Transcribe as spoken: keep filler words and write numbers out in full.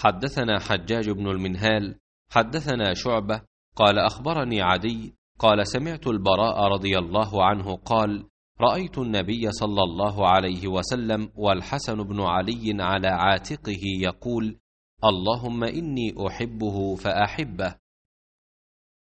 حدثنا حجاج بن المنهال حدثنا شعبة قال أخبرني عدي قال سمعت البراء رضي الله عنه قال رأيت النبي صلى الله عليه وسلم والحسن بن علي على عاتقه يقول اللهم إني أحبه فأحبه.